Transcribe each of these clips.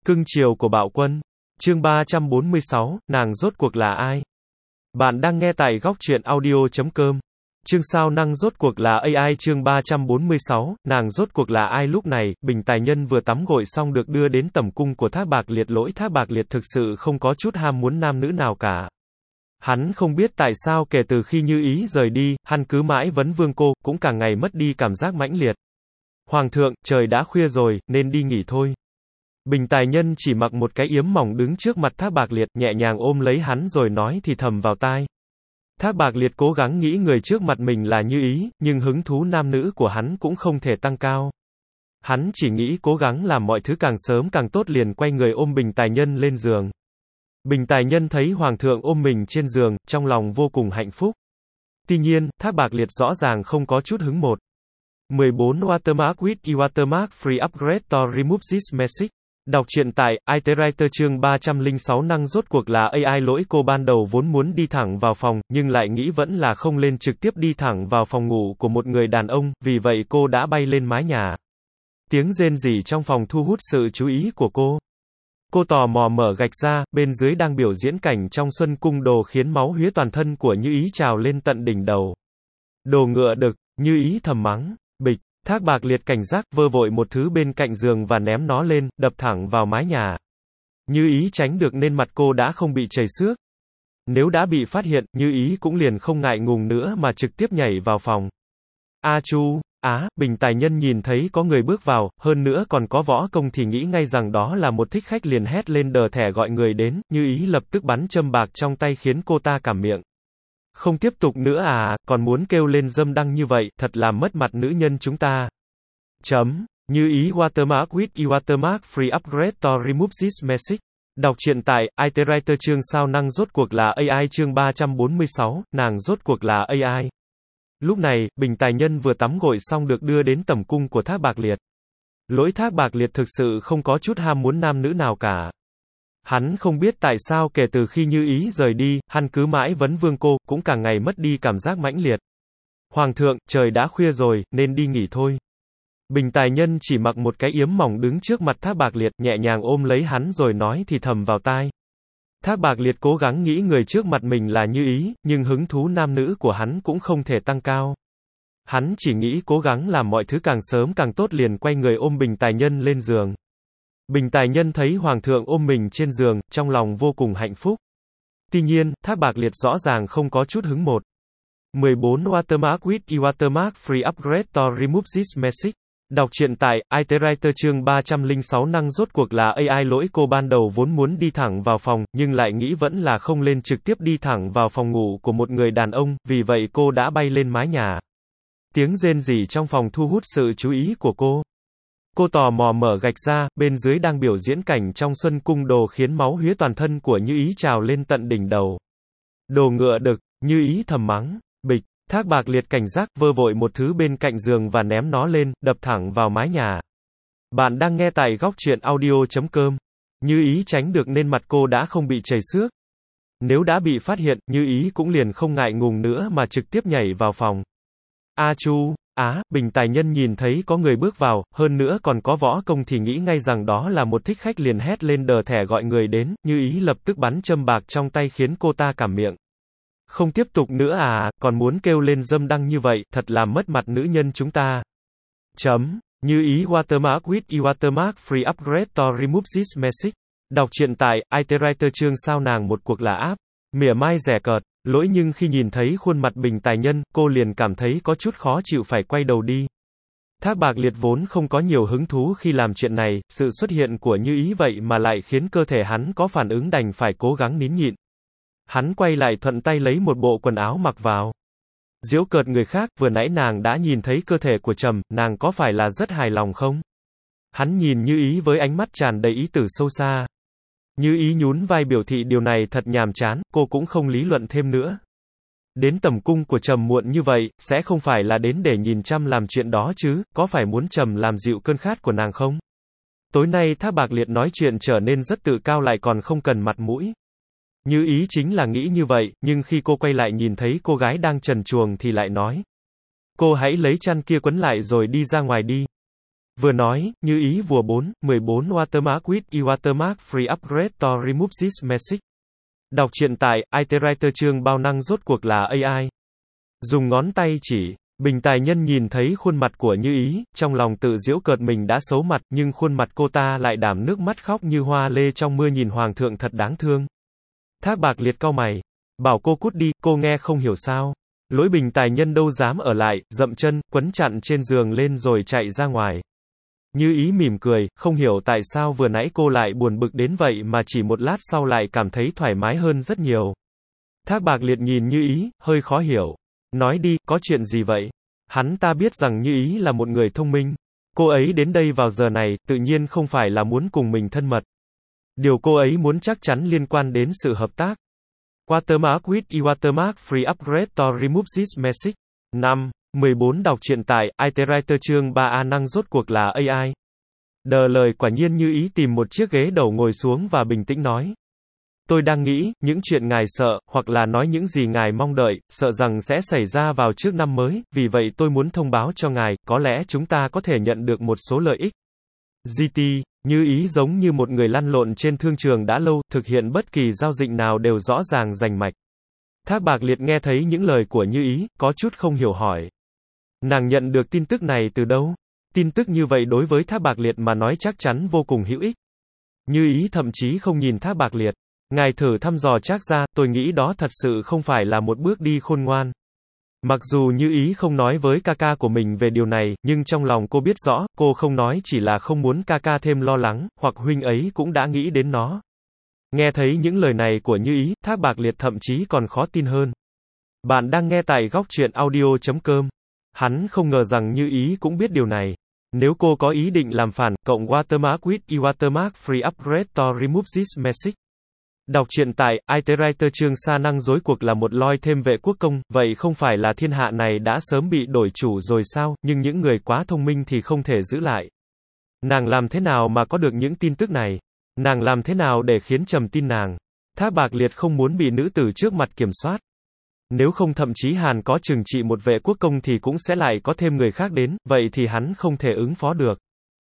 Cưng chiều của Bạo Quân. Chương 346, nàng rốt cuộc là ai? Bạn đang nghe tại góc truyện audio.com. Chương sao năng rốt cuộc là AI. Chương 346, nàng rốt cuộc là ai? Lúc này, Bình Tài Nhân vừa tắm gội xong được đưa đến tẩm cung của Thác Bạc Liệt. Lỗi Thác Bạc Liệt thực sự không có chút ham muốn nam nữ nào cả. Hắn không biết tại sao kể từ khi Như Ý rời đi, hắn cứ mãi vấn vương cô, cũng càng ngày mất đi cảm giác mãnh liệt. Hoàng thượng, trời đã khuya rồi, nên đi nghỉ thôi. Bình Tài Nhân chỉ mặc một cái yếm mỏng đứng trước mặt Thác Bạc Liệt, nhẹ nhàng ôm lấy hắn rồi nói thì thầm vào tai. Thác Bạc Liệt cố gắng nghĩ người trước mặt mình là Như Ý, nhưng hứng thú nam nữ của hắn cũng không thể tăng cao. Hắn chỉ nghĩ cố gắng làm mọi thứ càng sớm càng tốt, liền quay người ôm Bình Tài Nhân lên giường. Bình Tài Nhân thấy Hoàng thượng ôm mình trên giường, trong lòng vô cùng hạnh phúc. Tuy nhiên, Thác Bạc Liệt rõ ràng không có chút hứng một. 14 Watermark with e-Watermark Free Upgrade to Remove this message. Đọc truyện tại iTwriter. Chương 306 năng rốt cuộc là AI. Lỗi cô ban đầu vốn muốn đi thẳng vào phòng, nhưng lại nghĩ vẫn là không lên trực tiếp đi thẳng vào phòng ngủ của một người đàn ông, vì vậy cô đã bay lên mái nhà. Tiếng rên rỉ trong phòng thu hút sự chú ý của cô. Cô tò mò mở gạch ra, bên dưới đang biểu diễn cảnh trong Xuân Cung Đồ khiến máu huyết toàn thân của Như Ý trào lên tận đỉnh đầu. Đồ ngựa đực, Như Ý thầm mắng. Bịch. Thác Bạc Liệt cảnh giác, vơ vội một thứ bên cạnh giường và ném nó lên, đập thẳng vào mái nhà. Như Ý tránh được nên mặt cô đã không bị chảy xước. Nếu đã bị phát hiện, Như Ý cũng liền không ngại ngùng nữa mà trực tiếp nhảy vào phòng. A chu, Bình Tài Nhân nhìn thấy có người bước vào, hơn nữa còn có võ công thì nghĩ ngay rằng đó là một thích khách, liền hét lên đờ thẻ gọi người đến. Như Ý lập tức bắn châm bạc trong tay khiến cô ta cảm miệng. Không tiếp tục nữa à, còn muốn kêu lên dâm đăng như vậy, thật là mất mặt nữ nhân chúng ta. Như Ý Watermark with e-Watermark Free Upgrade to Remove this message. Đọc truyện tại iTwriter. Chương sao năng rốt cuộc là AI. Chương 346, nàng rốt cuộc là AI. Lúc này, Bình Tài Nhân vừa tắm gội xong được đưa đến tẩm cung của Thác Bạc Liệt. Lỗi Thác Bạc Liệt thực sự không có chút ham muốn nam nữ nào cả. Hắn không biết tại sao kể từ khi Như Ý rời đi, hắn cứ mãi vấn vương cô, cũng càng ngày mất đi cảm giác mãnh liệt. Hoàng thượng, trời đã khuya rồi, nên đi nghỉ thôi. Bình Tài Nhân chỉ mặc một cái yếm mỏng đứng trước mặt Thác Bạc Liệt, nhẹ nhàng ôm lấy hắn rồi nói thì thầm vào tai. Thác Bạc Liệt cố gắng nghĩ người trước mặt mình là Như Ý, nhưng hứng thú nam nữ của hắn cũng không thể tăng cao. Hắn chỉ nghĩ cố gắng làm mọi thứ càng sớm càng tốt, liền quay người ôm Bình Tài Nhân lên giường. Bình Tài Nhân thấy Hoàng thượng ôm mình trên giường, trong lòng vô cùng hạnh phúc. Tuy nhiên, Thác Bạc Liệt rõ ràng không có chút hứng một. 14 Watermark with e-Watermark Free Upgrade to Remove this message. Đọc truyện tại iTwriter. Chương 306 năng rốt cuộc là AI. Lỗi cô ban đầu vốn muốn đi thẳng vào phòng, nhưng lại nghĩ vẫn là không lên trực tiếp đi thẳng vào phòng ngủ của một người đàn ông, vì vậy cô đã bay lên mái nhà. Tiếng rên rỉ trong phòng thu hút sự chú ý của cô. Cô tò mò mở gạch ra, bên dưới đang biểu diễn cảnh trong Xuân Cung Đồ khiến máu huyết toàn thân của Như Ý trào lên tận đỉnh đầu. Đồ ngựa đực, Như Ý thầm mắng. Bịch. Thác Bạc Liệt cảnh giác, vơ vội một thứ bên cạnh giường và ném nó lên, đập thẳng vào mái nhà. Bạn đang nghe tại góc truyện audio.com. Như Ý tránh được nên mặt cô đã không bị chảy xước. Nếu đã bị phát hiện, Như Ý cũng liền không ngại ngùng nữa mà trực tiếp nhảy vào phòng. A chu, Bình Tài Nhân nhìn thấy có người bước vào, hơn nữa còn có võ công thì nghĩ ngay rằng đó là một thích khách, liền hét lên đờ thẻ gọi người đến. Như Ý lập tức bắn châm bạc trong tay khiến cô ta cảm miệng. Không tiếp tục nữa à, còn muốn kêu lên dâm đăng như vậy, thật là mất mặt nữ nhân chúng ta. Như Ý Watermark with e-Watermark Free Upgrade to Remove this message. Đọc truyện tại iTwriter. Chương sao nàng một cuộc là áp. Mỉa mai rẻ cợt. Lỗi nhưng khi nhìn thấy khuôn mặt Bình Tài Nhân, cô liền cảm thấy có chút khó chịu phải quay đầu đi. Thác Bạc Liệt vốn không có nhiều hứng thú khi làm chuyện này, sự xuất hiện của Như Ý vậy mà lại khiến cơ thể hắn có phản ứng, đành phải cố gắng nín nhịn. Hắn quay lại thuận tay lấy một bộ quần áo mặc vào. Giễu cợt người khác, vừa nãy nàng đã nhìn thấy cơ thể của Trầm, nàng có phải là rất hài lòng không? Hắn nhìn Như Ý với ánh mắt tràn đầy ý tử sâu xa. Như Ý nhún vai biểu thị điều này thật nhàm chán, cô cũng không lý luận thêm nữa. Đến tẩm cung của Trầm muộn như vậy, sẽ không phải là đến để nhìn chăm làm chuyện đó chứ, có phải muốn Trầm làm dịu cơn khát của nàng không? Tối nay Thác Bạc Liệt nói chuyện trở nên rất tự cao, lại còn không cần mặt mũi. Như Ý chính là nghĩ như vậy, nhưng khi cô quay lại nhìn thấy cô gái đang trần truồng thì lại nói. Cô hãy lấy chăn kia quấn lại rồi đi ra ngoài đi. Vừa nói, Như Ý vùa 4, 14 Watermark with e-Watermark free upgrade to remove this message. Đọc truyện tại iTwriter chương bao năng rốt cuộc là AI. Dùng ngón tay chỉ, Bình Tài Nhân nhìn thấy khuôn mặt của Như Ý, trong lòng tự giễu cợt mình đã xấu mặt, nhưng khuôn mặt cô ta lại đảm nước mắt khóc như hoa lê trong mưa nhìn Hoàng thượng thật đáng thương. Thác Bạc Liệt cau mày, bảo cô cút đi, cô nghe không hiểu sao. Lỗi Bình Tài Nhân đâu dám ở lại, dậm chân, quấn chặn trên giường lên rồi chạy ra ngoài. Như Ý mỉm cười, không hiểu tại sao vừa nãy cô lại buồn bực đến vậy mà chỉ một lát sau lại cảm thấy thoải mái hơn rất nhiều. Thác Bạc Liệt nhìn Như Ý, hơi khó hiểu. Nói đi, có chuyện gì vậy? Hắn ta biết rằng Như Ý là một người thông minh. Cô ấy đến đây vào giờ này, tự nhiên không phải là muốn cùng mình thân mật. Điều cô ấy muốn chắc chắn liên quan đến sự hợp tác. Watermark with e-Watermark free upgrade to remove this message. 5. 14 Đọc truyện tại iTwriter chương 3A năng rốt cuộc là AI. Đờ lời quả nhiên Như Ý tìm một chiếc ghế đầu ngồi xuống và bình tĩnh nói. Tôi đang nghĩ, những chuyện ngài sợ, hoặc là nói những gì ngài mong đợi, sợ rằng sẽ xảy ra vào trước năm mới, vì vậy tôi muốn thông báo cho ngài, có lẽ chúng ta có thể nhận được một số lợi ích. GT, Như Ý giống như một người lăn lộn trên thương trường đã lâu, thực hiện bất kỳ giao dịch nào đều rõ ràng rành mạch. Thác Bạc Liệt nghe thấy những lời của Như Ý, có chút không hiểu hỏi. Nàng nhận được tin tức này từ đâu? Tin tức như vậy đối với Thác Bạc Liệt mà nói chắc chắn vô cùng hữu ích. Như Ý thậm chí không nhìn Thác Bạc Liệt. Ngài thử thăm dò Trác gia, tôi nghĩ đó thật sự không phải là một bước đi khôn ngoan. Mặc dù Như Ý không nói với ca ca của mình về điều này, nhưng trong lòng cô biết rõ, cô không nói chỉ là không muốn ca ca thêm lo lắng, hoặc huynh ấy cũng đã nghĩ đến nó. Nghe thấy những lời này của Như Ý, Thác Bạc Liệt thậm chí còn khó tin hơn. Bạn đang nghe tại góc truyện audio.com. Hắn không ngờ rằng Như Ý cũng biết điều này. Nếu cô có ý định làm phản, cộng Watermark with e-Watermark free upgrade to remove this message. Đọc truyện tại iTwriter chương sa năng rối cuộc là một loi thêm vệ quốc công, vậy không phải là thiên hạ này đã sớm bị đổi chủ rồi sao, nhưng những người quá thông minh thì không thể giữ lại. Nàng làm thế nào mà có được những tin tức này? Nàng làm thế nào để khiến Trầm tin nàng? Thác Bạc Liệt không muốn bị nữ tử trước mặt kiểm soát. Nếu không thậm chí Hàn có trừng trị một vệ quốc công thì cũng sẽ lại có thêm người khác đến, vậy thì hắn không thể ứng phó được.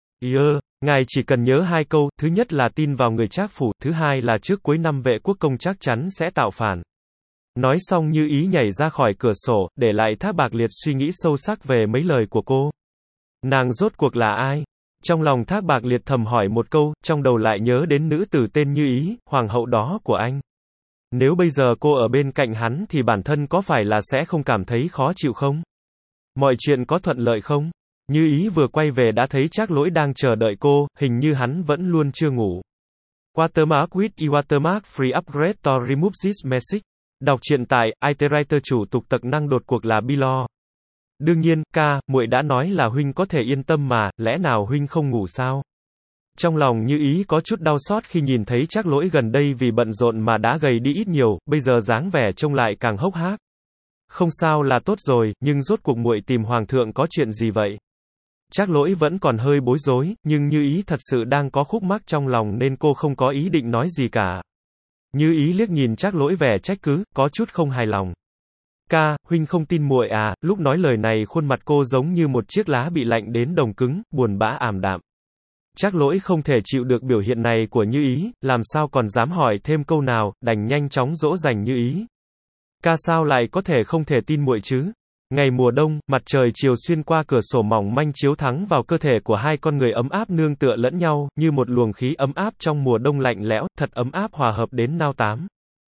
Ngài chỉ cần nhớ hai câu, thứ nhất là tin vào người Trác phủ, thứ hai là trước cuối năm vệ quốc công chắc chắn sẽ tạo phản. Nói xong Như Ý nhảy ra khỏi cửa sổ, để lại Thác Bạc Liệt suy nghĩ sâu sắc về mấy lời của cô. Nàng rốt cuộc là ai? Trong lòng Thác Bạc Liệt thầm hỏi một câu, trong đầu lại nhớ đến nữ tử tên Như Ý, hoàng hậu đó của anh. Nếu bây giờ cô ở bên cạnh hắn thì bản thân có phải là sẽ không cảm thấy khó chịu không? Mọi chuyện có thuận lợi không? Như Ý vừa quay về đã thấy Trác Lỗi đang chờ đợi cô, hình như hắn vẫn luôn chưa ngủ. Watermark with e-Watermark free upgrade to remove this message. Đọc truyện tại iTwriter chủ tục tặc năng đột cuộc là Bilo. Đương nhiên, ca, muội đã nói là huynh có thể yên tâm mà, lẽ nào huynh không ngủ sao? Trong lòng Như Ý có chút đau xót khi nhìn thấy Trác Lỗi gần đây vì bận rộn mà đã gầy đi ít nhiều, bây giờ dáng vẻ trông lại càng hốc hác. Không sao là tốt rồi, nhưng rốt cuộc muội tìm hoàng thượng có chuyện gì vậy? Trác Lỗi vẫn còn hơi bối rối, nhưng Như Ý thật sự đang có khúc mắc trong lòng nên cô không có ý định nói gì cả. Như Ý liếc nhìn Trác Lỗi vẻ trách cứ, có chút không hài lòng. Ca, huynh không tin muội à? Lúc nói lời này khuôn mặt cô giống như một chiếc lá bị lạnh đến đồng cứng, buồn bã ảm đạm. Trác Lỗi không thể chịu được biểu hiện này của Như Ý, làm sao còn dám hỏi thêm câu nào, đành nhanh chóng dỗ dành Như Ý. Ca sao lại có thể không thể tin muội chứ? Ngày mùa đông, mặt trời chiều xuyên qua cửa sổ mỏng manh chiếu thẳng vào cơ thể của hai con người ấm áp nương tựa lẫn nhau, như một luồng khí ấm áp trong mùa đông lạnh lẽo, thật ấm áp hòa hợp đến nao tám.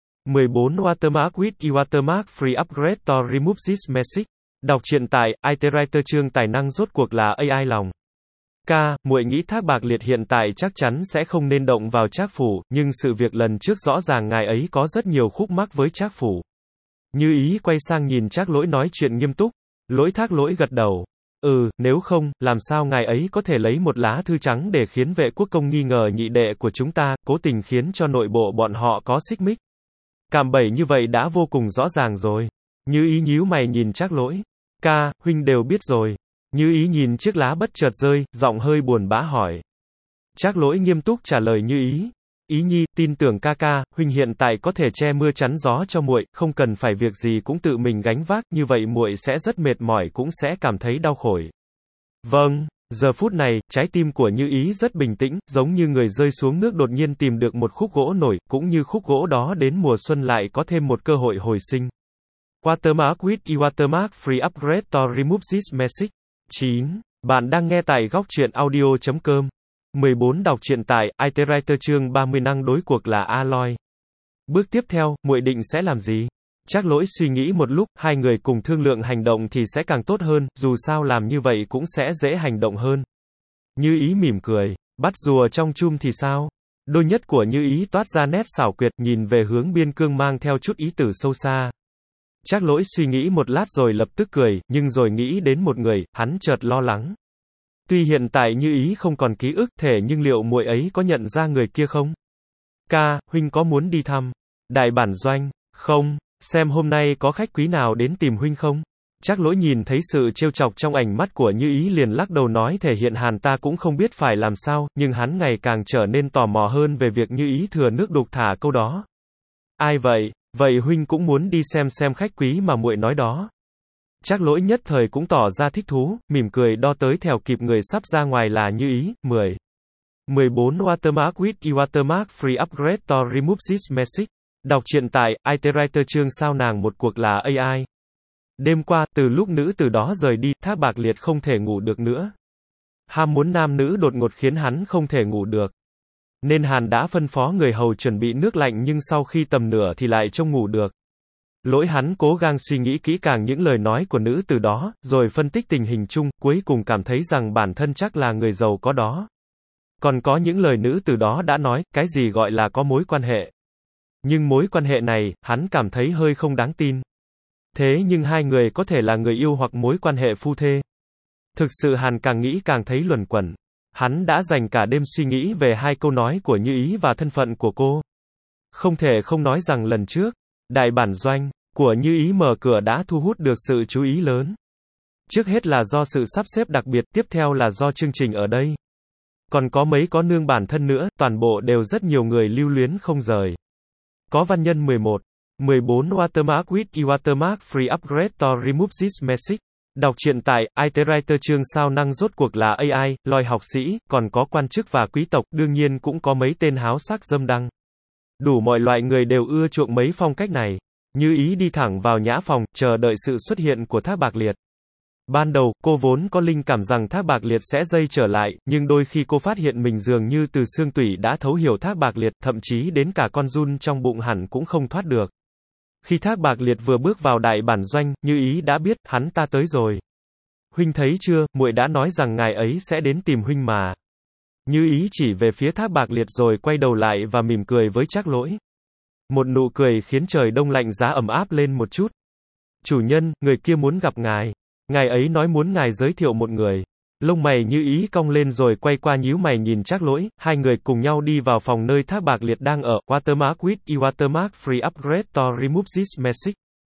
14 Watermark with e-Watermark free upgrade to remove this message. Đọc truyện tại iTwriter chương tài năng rốt cuộc là AI lòng. Ca, muội nghĩ Thác Bạc Liệt hiện tại chắc chắn sẽ không nên động vào Trác phủ, nhưng sự việc lần trước rõ ràng ngài ấy có rất nhiều khúc mắc với Trác phủ. Như Ý quay sang nhìn Trác Lỗi nói chuyện nghiêm túc. Thác Lỗi gật đầu. Nếu không, làm sao ngài ấy có thể lấy một lá thư trắng để khiến vệ quốc công nghi ngờ nhị đệ của chúng ta, cố tình khiến cho nội bộ bọn họ có xích mích. Cạm bẫy như vậy đã vô cùng rõ ràng rồi. Như Ý nhíu mày nhìn Trác Lỗi. Ca, huynh đều biết rồi. Như Ý nhìn chiếc lá bất chợt rơi, giọng hơi buồn bã hỏi. Trác Lỗi nghiêm túc trả lời Như Ý. Ý nhi, tin tưởng ca ca, huynh hiện tại có thể che mưa chắn gió cho muội, không cần phải việc gì cũng tự mình gánh vác, như vậy muội sẽ rất mệt mỏi cũng sẽ cảm thấy đau khổ. Vâng, Giờ phút này, trái tim của Như Ý rất bình tĩnh, giống như người rơi xuống nước đột nhiên tìm được một khúc gỗ nổi, cũng như khúc gỗ đó đến mùa xuân lại có thêm một cơ hội hồi sinh. Watermark with e-watermark free upgrade to remove this message. 9. Bạn đang nghe tại góc truyện audio.com. 14. Đọc truyện tại iTwriter chương 30 năng đối cuộc là Aloy. Bước tiếp theo, muội định sẽ làm gì? Trác Lỗi suy nghĩ một lúc, hai người cùng thương lượng hành động thì sẽ càng tốt hơn, dù sao làm như vậy cũng sẽ dễ hành động hơn. Như Ý mỉm cười, bắt rùa trong chum thì sao? Đôi nhất của Như Ý toát ra nét xảo quyệt, nhìn về hướng biên cương mang theo chút ý tử sâu xa. Trác Lỗi suy nghĩ một lát rồi lập tức cười, nhưng rồi nghĩ đến một người, hắn chợt lo lắng. Tuy hiện tại Như Ý không còn ký ức thể nhưng liệu muội ấy có nhận ra người kia không? Ca, huynh có muốn đi thăm Đại Bản Doanh? Không, xem hôm nay có khách quý nào đến tìm huynh không? Trác Lỗi nhìn thấy sự trêu chọc trong ánh mắt của Như Ý liền lắc đầu nói thể hiện hàn ta cũng không biết phải làm sao, nhưng hắn ngày càng trở nên tò mò hơn về việc Như Ý thừa nước đục thả câu đó. Ai vậy? Vậy huynh cũng muốn đi xem khách quý mà muội nói đó. Trác Lỗi nhất thời cũng tỏ ra thích thú, mỉm cười đo tới theo kịp người sắp ra ngoài là Như Ý. 10. 14. Watermark with e-watermark free upgrade to remove this message. Đọc truyện tại iTwriter chương sao nàng một cuộc là AI. Đêm qua, từ lúc nữ từ đó rời đi, Thác Bạc Liệt không thể ngủ được nữa. Ham muốn nam nữ đột ngột khiến hắn không thể ngủ được. Nên Hàn đã phân phó người hầu chuẩn bị nước lạnh nhưng sau khi tầm nửa thì lại trông ngủ được. Lỗi hắn cố gắng suy nghĩ kỹ càng những lời nói của nữ từ đó, rồi phân tích tình hình chung, cuối cùng cảm thấy rằng bản thân chắc là người giàu có đó. Còn có những lời nữ từ đó đã nói, cái gì gọi là có mối quan hệ. Nhưng mối quan hệ này, hắn cảm thấy hơi không đáng tin. Thế nhưng hai người có thể là người yêu hoặc mối quan hệ phu thê. Thực sự Hàn càng nghĩ càng thấy luẩn quẩn. Hắn đã dành cả đêm suy nghĩ về hai câu nói của Như Ý và thân phận của cô. Không thể không nói rằng lần trước, Đại Bản Doanh của Như Ý mở cửa đã thu hút được sự chú ý lớn. Trước hết là do sự sắp xếp đặc biệt, tiếp theo là do chương trình ở đây. Còn có mấy có nương bản thân nữa, toàn bộ đều rất nhiều người lưu luyến không rời. Có văn nhân 11. 14. Watermark with e-watermark free upgrade to remove this message. Đọc truyện tại iTwriter chương sao năng rốt cuộc là AI, lòi học sĩ, còn có quan chức và quý tộc, đương nhiên cũng có mấy tên háo sắc dâm đăng. Đủ mọi loại người đều ưa chuộng mấy phong cách này. Như Ý đi thẳng vào nhã phòng, chờ đợi sự xuất hiện của Thác Bạc Liệt. Ban đầu, cô vốn có linh cảm rằng Thác Bạc Liệt sẽ dây trở lại, nhưng đôi khi cô phát hiện mình dường như từ xương tủy đã thấu hiểu Thác Bạc Liệt, thậm chí đến cả con giun trong bụng hẳn cũng không thoát được. Khi Thác Bạc Liệt vừa bước vào Đại Bản Doanh, Như Ý đã biết, hắn ta tới rồi. Huynh thấy chưa, muội đã nói rằng ngài ấy sẽ đến tìm huynh mà. Như Ý chỉ về phía Thác Bạc Liệt rồi quay đầu lại và mỉm cười với Trác Lỗi. Một nụ cười khiến trời đông lạnh giá ẩm áp lên một chút. Chủ nhân, người kia muốn gặp ngài. Ngài ấy nói muốn ngài giới thiệu một người. Lông mày Như Ý cong lên rồi quay qua nhíu mày nhìn Trác Lỗi, hai người cùng nhau đi vào phòng nơi Thác Bạc Liệt đang ở. Watermark with e-watermark free upgrade to remove this message.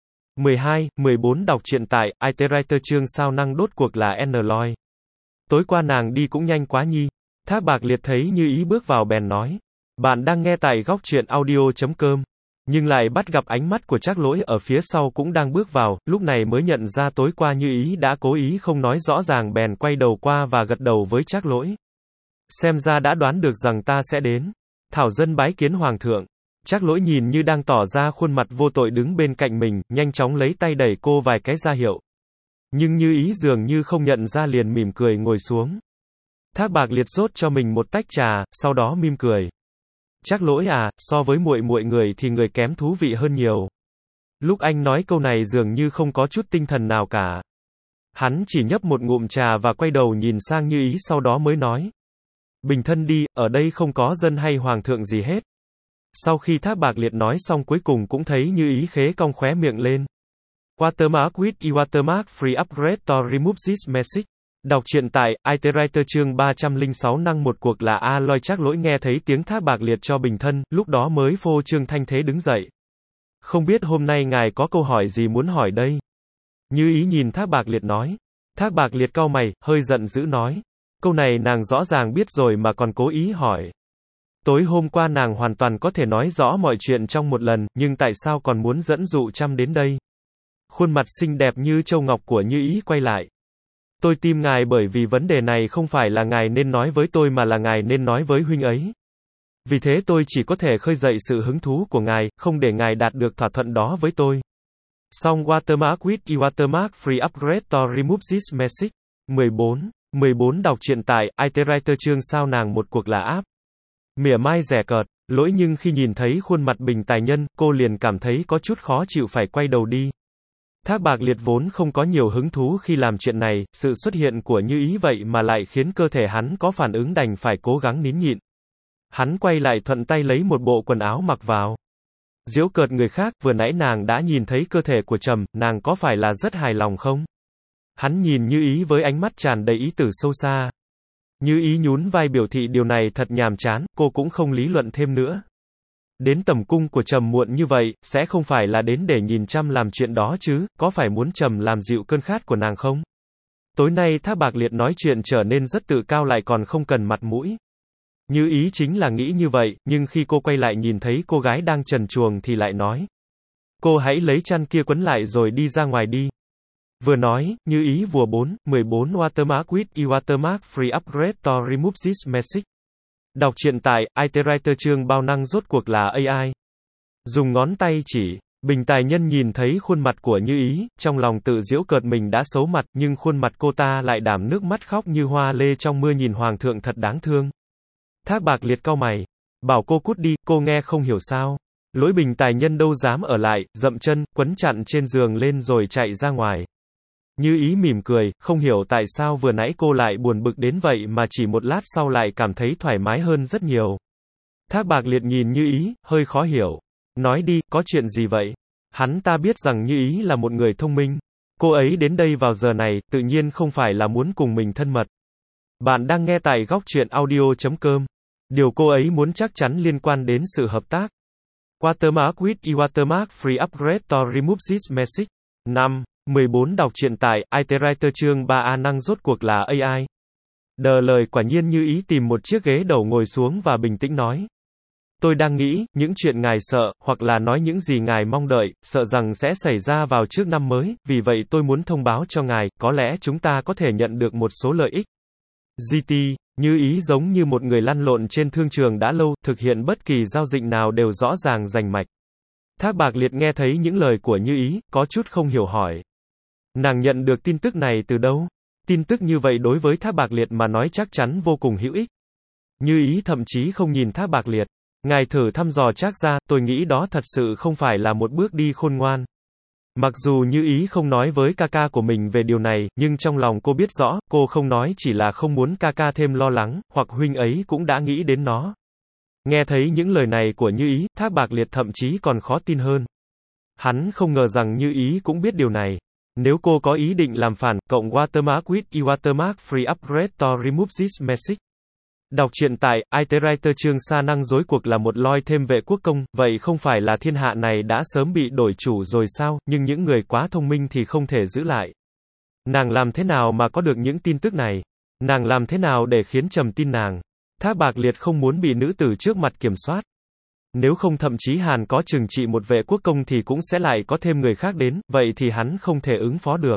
12. 14. Đọc truyện tại iTwriter chương sao năng đốt cuộc là Aloy. Tối qua nàng đi cũng nhanh quá nhi. Thác Bạc Liệt thấy Như Ý bước vào bèn nói. Bạn đang nghe tại góc truyện audio.com. Nhưng lại bắt gặp ánh mắt của Trác Lỗi ở phía sau cũng đang bước vào, lúc này mới nhận ra tối qua Như Ý đã cố ý không nói rõ ràng bèn quay đầu qua và gật đầu với Trác Lỗi. Xem ra đã đoán được rằng ta sẽ đến. Thảo dân bái kiến hoàng thượng. Trác Lỗi nhìn như đang tỏ ra khuôn mặt vô tội đứng bên cạnh mình, nhanh chóng lấy tay đẩy cô vài cái ra hiệu. Nhưng Như Ý dường như không nhận ra liền mỉm cười ngồi xuống. Thác Bạc Liệt rót cho mình một tách trà, sau đó mỉm cười. Trác Lỗi à, so với muội người thì người kém thú vị hơn nhiều. Lúc anh nói câu này dường như không có chút tinh thần nào cả. Hắn chỉ nhấp một ngụm trà và quay đầu nhìn sang Như Ý sau đó mới nói. Bình thân đi, ở đây không có dân hay hoàng thượng gì hết. Sau khi Thác Bạc Liệt nói xong cuối cùng cũng thấy Như Ý khế cong khóe miệng lên. Watermark with e-watermark free upgrade to remove this message. Đọc truyện tại iTwriter chương 306 năng một cuộc là Aloy. Trác Lỗi nghe thấy tiếng Thác Bạc Liệt cho bình thân, lúc đó mới phô trương thanh thế đứng dậy. Không biết hôm nay ngài có câu hỏi gì muốn hỏi đây? Như Ý nhìn Thác Bạc Liệt nói. Thác Bạc Liệt cau mày, hơi giận dữ nói. Câu này nàng rõ ràng biết rồi mà còn cố ý hỏi. Tối hôm qua nàng hoàn toàn có thể nói rõ mọi chuyện trong một lần, nhưng tại sao còn muốn dẫn dụ Trâm đến đây? Khuôn mặt xinh đẹp như châu ngọc của Như Ý quay lại. Tôi tìm ngài bởi vì vấn đề này không phải là ngài nên nói với tôi mà là ngài nên nói với huynh ấy. Vì thế tôi chỉ có thể khơi dậy sự hứng thú của ngài, không để ngài đạt được thỏa thuận đó với tôi. Song watermark with e-watermark free upgrade to remove this message. 14 đọc truyện tại iTwriter chương sao nàng một cuộc là áp. Mỉa mai dè cợt, lỗi nhưng khi nhìn thấy khuôn mặt Bình Tài Nhân, cô liền cảm thấy có chút khó chịu phải quay đầu đi. Thác Bạc Liệt vốn không có nhiều hứng thú khi làm chuyện này, sự xuất hiện của Như Ý vậy mà lại khiến cơ thể hắn có phản ứng đành phải cố gắng nín nhịn. Hắn quay lại thuận tay lấy một bộ quần áo mặc vào. Giễu cợt người khác, vừa nãy nàng đã nhìn thấy cơ thể của Trầm, nàng có phải là rất hài lòng không? Hắn nhìn Như Ý với ánh mắt tràn đầy ý tử sâu xa. Như Ý nhún vai biểu thị điều này thật nhàm chán, cô cũng không lý luận thêm nữa. Đến tầm cung của Trầm muộn như vậy, sẽ không phải là đến để nhìn chăm làm chuyện đó chứ, có phải muốn Trầm làm dịu cơn khát của nàng không? Tối nay Thác Bạc Liệt nói chuyện trở nên rất tự cao lại còn không cần mặt mũi. Như Ý chính là nghĩ như vậy, nhưng khi cô quay lại nhìn thấy cô gái đang trần truồng thì lại nói. Cô hãy lấy chăn kia quấn lại rồi đi ra ngoài đi. Vừa nói, Như Ý vùa 14 watermark with e-watermark free upgrade to remove this message. Đọc truyện tại iTwriter chương bao năng rốt cuộc là AI. Dùng ngón tay chỉ, Bình Tài Nhân nhìn thấy khuôn mặt của Như Ý, trong lòng tự giễu cợt mình đã xấu mặt, nhưng khuôn mặt cô ta lại đảm nước mắt khóc như hoa lê trong mưa nhìn hoàng thượng thật đáng thương. Thác Bạc Liệt cau mày, bảo cô cút đi, cô nghe không hiểu sao. Lỗi Bình Tài Nhân đâu dám ở lại, dậm chân, quấn chặn trên giường lên rồi chạy ra ngoài. Như Ý mỉm cười, không hiểu tại sao vừa nãy cô lại buồn bực đến vậy mà chỉ một lát sau lại cảm thấy thoải mái hơn rất nhiều. Thác Bạc Liệt nhìn Như Ý, hơi khó hiểu. Nói đi, có chuyện gì vậy? Hắn ta biết rằng Như Ý là một người thông minh. Cô ấy đến đây vào giờ này, tự nhiên không phải là muốn cùng mình thân mật. Bạn đang nghe tại góc truyện audio.com. Điều cô ấy muốn chắc chắn liên quan đến sự hợp tác. Watermark with e-watermark free upgrade to remove this message. 14 đọc truyện tại iTwriter chương 3A năng rốt cuộc là AI. Đờ lời quả nhiên Như Ý tìm một chiếc ghế đầu ngồi xuống và bình tĩnh nói. Tôi đang nghĩ, những chuyện ngài sợ, hoặc là nói những gì ngài mong đợi, sợ rằng sẽ xảy ra vào trước năm mới, vì vậy tôi muốn thông báo cho ngài, có lẽ chúng ta có thể nhận được một số lợi ích. GT, Như Ý giống như một người lăn lộn trên thương trường đã lâu, thực hiện bất kỳ giao dịch nào đều rõ ràng rành mạch. Thác Bạc Liệt nghe thấy những lời của Như Ý, có chút không hiểu hỏi. Nàng nhận được tin tức này từ đâu? Tin tức như vậy đối với Thác Bạc Liệt mà nói chắc chắn vô cùng hữu ích. Như Ý thậm chí không nhìn Thác Bạc Liệt. Ngài thử thăm dò Trác gia, tôi nghĩ đó thật sự không phải là một bước đi khôn ngoan. Mặc dù Như Ý không nói với ca ca của mình về điều này, nhưng trong lòng cô biết rõ, cô không nói chỉ là không muốn ca ca thêm lo lắng, hoặc huynh ấy cũng đã nghĩ đến nó. Nghe thấy những lời này của Như Ý, Thác Bạc Liệt thậm chí còn khó tin hơn. Hắn không ngờ rằng Như Ý cũng biết điều này. Nếu cô có ý định làm phản, cộng watermark with e-watermark free upgrade to remove this message. Đọc truyện tại iTwriter chương sa năng dối cuộc là một loi thêm vệ quốc công, vậy không phải là thiên hạ này đã sớm bị đổi chủ rồi sao, nhưng những người quá thông minh thì không thể giữ lại. Nàng làm thế nào mà có được những tin tức này? Nàng làm thế nào để khiến Trầm tin nàng? Thác Bạc Liệt không muốn bị nữ tử trước mặt kiểm soát. Nếu không thậm chí Hàn có trừng trị một vệ quốc công thì cũng sẽ lại có thêm người khác đến, vậy thì hắn không thể ứng phó được.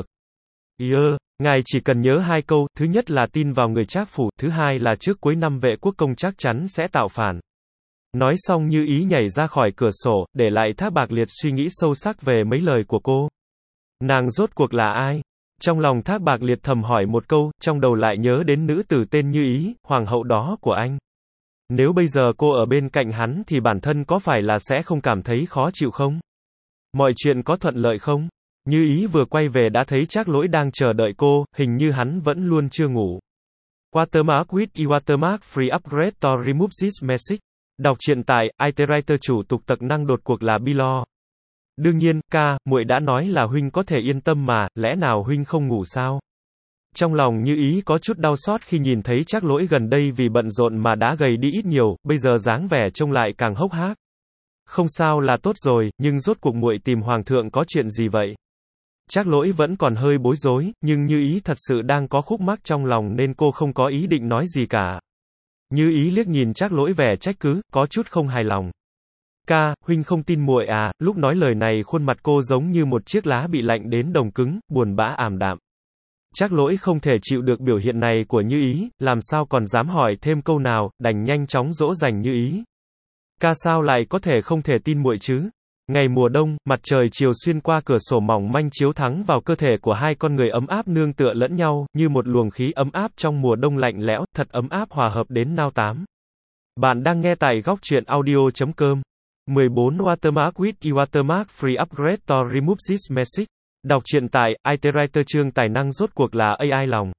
Ngài chỉ cần nhớ hai câu, thứ nhất là tin vào người Trác phủ, thứ hai là trước cuối năm vệ quốc công chắc chắn sẽ tạo phản. Nói xong Như Ý nhảy ra khỏi cửa sổ, để lại Thác Bạc Liệt suy nghĩ sâu sắc về mấy lời của cô. Nàng rốt cuộc là ai? Trong lòng Thác Bạc Liệt thầm hỏi một câu, trong đầu lại nhớ đến nữ tử tên Như Ý, hoàng hậu đó của anh. Nếu bây giờ cô ở bên cạnh hắn thì bản thân có phải là sẽ không cảm thấy khó chịu không? Mọi chuyện có thuận lợi không? Như Ý vừa quay về đã thấy Trác Lỗi đang chờ đợi cô, hình như hắn vẫn luôn chưa ngủ. Watermark with e-watermark free upgrade to remove this message. Đọc truyện tại iTwriter chủ tục tặc năng đột cuộc là Bilo. Đương nhiên, muội đã nói là huynh có thể yên tâm mà, lẽ nào huynh không ngủ sao? Trong lòng Như Ý có chút đau xót khi nhìn thấy Trác Lỗi gần đây vì bận rộn mà đã gầy đi ít nhiều, bây giờ dáng vẻ trông lại càng hốc hác. Không sao là tốt rồi, nhưng rốt cuộc muội tìm hoàng thượng có chuyện gì vậy? Trác Lỗi vẫn còn hơi bối rối, nhưng Như Ý thật sự đang có khúc mắc trong lòng nên cô không có ý định nói gì cả. Như Ý liếc nhìn Trác Lỗi vẻ trách cứ, có chút không hài lòng. Huynh không tin muội à? Lúc nói lời này khuôn mặt cô giống như một chiếc lá bị lạnh đến đồng cứng, buồn bã ảm đạm. Trác Lỗi không thể chịu được biểu hiện này của Như Ý, làm sao còn dám hỏi thêm câu nào, đành nhanh chóng dỗ dành Như Ý. Ca sao lại có thể không thể tin muội chứ? Ngày mùa đông, mặt trời chiều xuyên qua cửa sổ mỏng manh chiếu thẳng vào cơ thể của hai con người ấm áp nương tựa lẫn nhau, như một luồng khí ấm áp trong mùa đông lạnh lẽo, thật ấm áp hòa hợp đến nao tám. Bạn đang nghe tại góc truyện audio.com. 14 Watermark with e-Watermark Free Upgrade to Remove this message. Đọc truyện tại iTwriter. Chương tài năng rốt cuộc là AI lòng.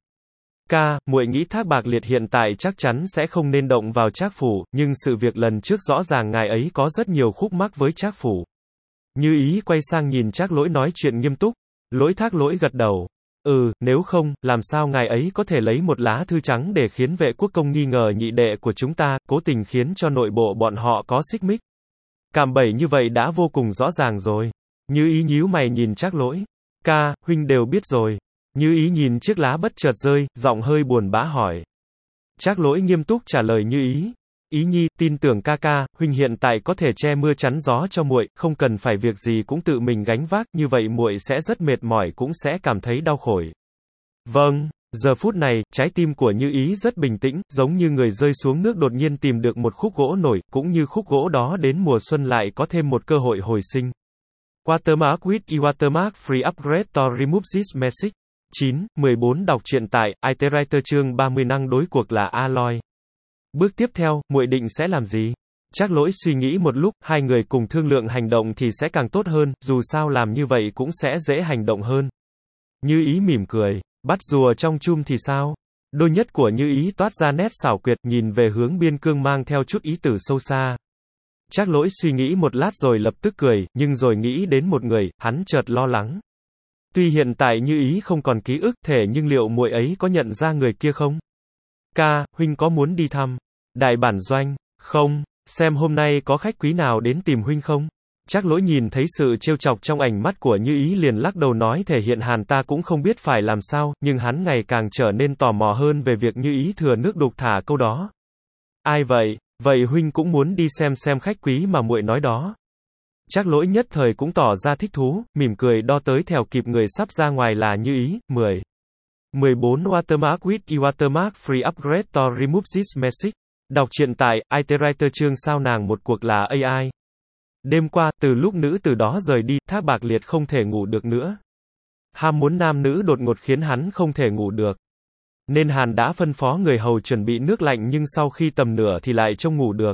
Ca, muội nghĩ Thác Bạc Liệt hiện tại chắc chắn sẽ không nên động vào Trác phủ, nhưng sự việc lần trước rõ ràng ngài ấy có rất nhiều khúc mắc với Trác phủ. Như Ý quay sang nhìn Trác Lỗi nói chuyện nghiêm túc. Thác Lỗi gật đầu. Nếu không, làm sao ngài ấy có thể lấy một lá thư trắng để khiến Vệ Quốc Công nghi ngờ nhị đệ của chúng ta, cố tình khiến cho nội bộ bọn họ có xích mích. Cạm bẫy như vậy đã vô cùng rõ ràng rồi. Như Ý nhíu mày nhìn Trác Lỗi. Ca, huynh đều biết rồi. Như Ý nhìn chiếc lá bất chợt rơi, giọng hơi buồn bã hỏi. Trác Lỗi nghiêm túc trả lời Như Ý. Ý nhi, tin tưởng ca ca, huynh hiện tại có thể che mưa chắn gió cho muội, không cần phải việc gì cũng tự mình gánh vác, như vậy muội sẽ rất mệt mỏi cũng sẽ cảm thấy đau khổ. Vâng, giờ phút này, trái tim của Như Ý rất bình tĩnh, giống như người rơi xuống nước đột nhiên tìm được một khúc gỗ nổi, cũng như khúc gỗ đó đến mùa xuân lại có thêm một cơ hội hồi sinh. Watermark with e-Watermark Free Upgrade to Remove this message. 9.14 Đọc truyện tại iTwriter. Chương 30 Năng đối cuộc là Aloy. Bước tiếp theo, muội định sẽ làm gì? Trác Lỗi suy nghĩ một lúc, hai người cùng thương lượng hành động thì sẽ càng tốt hơn, dù sao làm như vậy cũng sẽ dễ hành động hơn. Như Ý mỉm cười, bắt rùa trong chum thì sao? Đôi nhất của Như Ý toát ra nét xảo quyệt, nhìn về hướng biên cương mang theo chút ý tử sâu xa. Trác Lỗi suy nghĩ một lát rồi lập tức cười, nhưng rồi nghĩ đến một người, hắn chợt lo lắng. Tuy hiện tại Như Ý không còn ký ức thể nhưng liệu muội ấy có nhận ra người kia không? Ca, huynh có muốn đi thăm Đại Bản Doanh không? Xem hôm nay có khách quý nào đến tìm huynh không? Trác Lỗi nhìn thấy sự trêu chọc trong ánh mắt của Như Ý liền lắc đầu nói thể hiện hắn ta cũng không biết phải làm sao, nhưng hắn ngày càng trở nên tò mò hơn về việc Như Ý thừa nước đục thả câu đó. Ai vậy? Vậy huynh cũng muốn đi xem khách quý mà muội nói đó. Trác Lỗi nhất thời cũng tỏ ra thích thú, mỉm cười đo tới theo kịp người sắp ra ngoài là Như Ý. 14 Watermark with e-Watermark Free Upgrade to Remove this message. Đọc truyện tại iTwriter. Chương sao nàng một cuộc là AI. Đêm qua, từ lúc nữ từ đó rời đi, Thác Bạc Liệt không thể ngủ được nữa. Ham muốn nam nữ đột ngột khiến hắn không thể ngủ được. Nên hắn đã phân phó người hầu chuẩn bị nước lạnh nhưng sau khi tầm nửa thì lại trông ngủ được.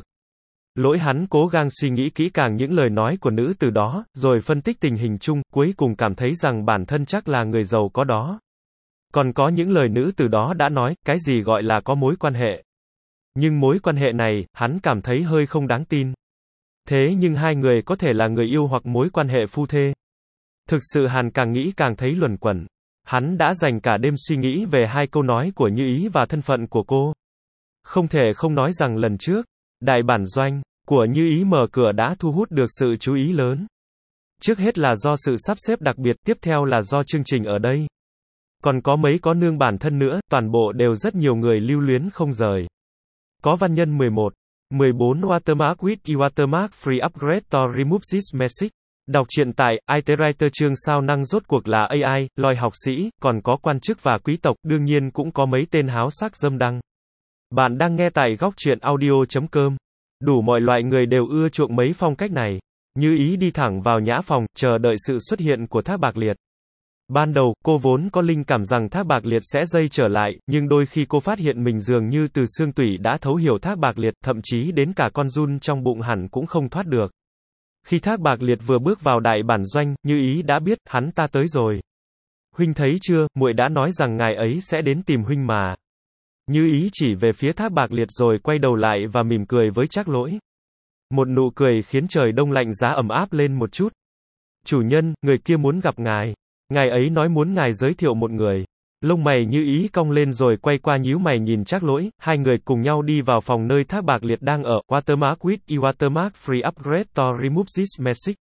Hắn cố gắng suy nghĩ kỹ càng những lời nói của nữ từ đó, rồi phân tích tình hình chung, cuối cùng cảm thấy rằng bản thân chắc là người giàu có đó. Còn có những lời nữ từ đó đã nói, cái gì gọi là có mối quan hệ. Nhưng mối quan hệ này, hắn cảm thấy hơi không đáng tin. Thế nhưng hai người có thể là người yêu hoặc mối quan hệ phu thê. Thực sự hắn càng nghĩ càng thấy luẩn quẩn. Hắn đã dành cả đêm suy nghĩ về hai câu nói của Như Ý và thân phận của cô. Không thể không nói rằng lần trước, Đại Bản Doanh của Như Ý mở cửa đã thu hút được sự chú ý lớn. Trước hết là do sự sắp xếp đặc biệt, tiếp theo là do chương trình ở đây. Còn có mấy có nương bản thân nữa, toàn bộ đều rất nhiều người lưu luyến không rời. Có văn nhân 14 Watermark with e-Watermark Free Upgrade to Remove this message. Đọc truyện tại iTwriter. Chương sao năng rốt cuộc là AI, loài học sĩ, còn có quan chức và quý tộc, đương nhiên cũng có mấy tên háo sắc dâm đăng. Bạn đang nghe tại góc truyện audio.com. Đủ mọi loại người đều ưa chuộng mấy phong cách này. Như Ý đi thẳng vào nhã phòng, chờ đợi sự xuất hiện của Thác Bạc Liệt. Ban đầu, cô vốn có linh cảm rằng Thác Bạc Liệt sẽ dây trở lại, nhưng đôi khi cô phát hiện mình dường như từ xương tủy đã thấu hiểu Thác Bạc Liệt, thậm chí đến cả con giun trong bụng hẳn cũng không thoát được. Khi Thác Bạc Liệt vừa bước vào Đại Bản Doanh, Như Ý đã biết, hắn ta tới rồi. Huynh thấy chưa, muội đã nói rằng ngài ấy sẽ đến tìm huynh mà. Như Ý chỉ về phía Thác Bạc Liệt rồi quay đầu lại và mỉm cười với Trác Lỗi. Một nụ cười khiến trời đông lạnh giá ẩm áp lên một chút. Chủ nhân, người kia muốn gặp ngài. Ngài ấy nói muốn ngài giới thiệu một người. Lông mày Như Ý cong lên rồi quay qua nhíu mày nhìn Trác Lỗi, hai người cùng nhau đi vào phòng nơi Thác Bạc Liệt đang ở. Watermark with e-Watermark Free Upgrade to Remove this message.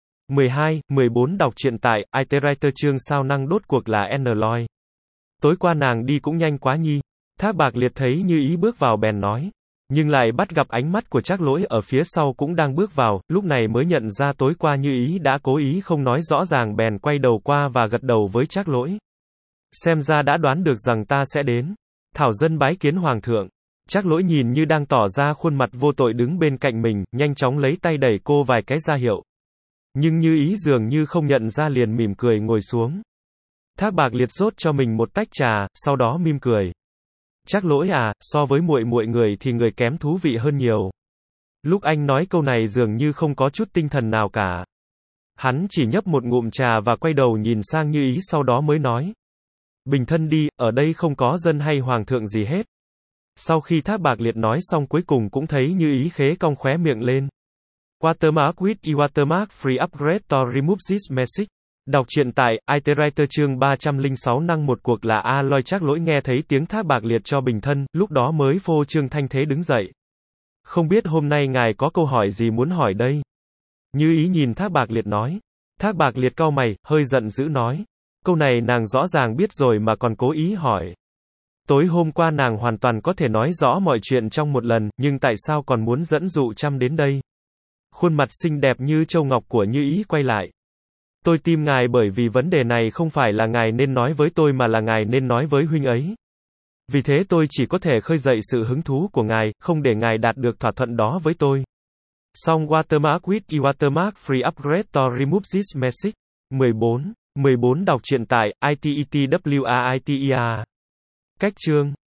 14 Đọc truyện tại iTwriter. Chương sao năng đốt cuộc là Aloy. Tối qua nàng đi cũng nhanh quá nhi. Thác Bạc Liệt thấy Như Ý bước vào bèn nói. Nhưng lại bắt gặp ánh mắt của Trác Lỗi ở phía sau cũng đang bước vào, lúc này mới nhận ra tối qua Như Ý đã cố ý không nói rõ ràng bèn quay đầu qua và gật đầu với Trác Lỗi. Xem ra đã đoán được rằng ta sẽ đến. Thảo dân bái kiến hoàng thượng. Trác Lỗi nhìn như đang tỏ ra khuôn mặt vô tội đứng bên cạnh mình, nhanh chóng lấy tay đẩy cô vài cái ra hiệu. Nhưng Như Ý dường như không nhận ra liền mỉm cười ngồi xuống. Thác Bạc Liệt rót cho mình một tách trà, sau đó mỉm cười. Trác Lỗi à, so với muội muội người thì người kém thú vị hơn nhiều. Lúc anh nói câu này dường như không có chút tinh thần nào cả. Hắn chỉ nhấp một ngụm trà và quay đầu nhìn sang Như Ý sau đó mới nói. Bình thân đi, ở đây không có dân hay hoàng thượng gì hết. Sau khi Thác Bạc Liệt nói xong cuối cùng cũng thấy Như Ý khế cong khóe miệng lên. Watermark with e-watermark free upgrade to remove this message. Đọc truyện tại iTwriter chương 306 năng một cuộc là Aloy. Trác Lỗi nghe thấy tiếng Thác Bạc Liệt cho bình thân, lúc đó mới phô trương thanh thế đứng dậy. Không biết hôm nay ngài có câu hỏi gì muốn hỏi đây? Như Ý nhìn Thác Bạc Liệt nói. Thác Bạc Liệt cau mày, hơi giận dữ nói. Câu này nàng rõ ràng biết rồi mà còn cố ý hỏi. Tối hôm qua nàng hoàn toàn có thể nói rõ mọi chuyện trong một lần, nhưng tại sao còn muốn dẫn dụ Trăm đến đây? Khuôn mặt xinh đẹp như châu ngọc của Như Ý quay lại. Tôi tìm ngài bởi vì vấn đề này không phải là ngài nên nói với tôi mà là ngài nên nói với huynh ấy. Vì thế tôi chỉ có thể khơi dậy sự hứng thú của ngài, không để ngài đạt được thỏa thuận đó với tôi. Song Watermark with e-watermark free upgrade to remove this message. 14. Đọc truyện tại ITETWRITER. Cách chương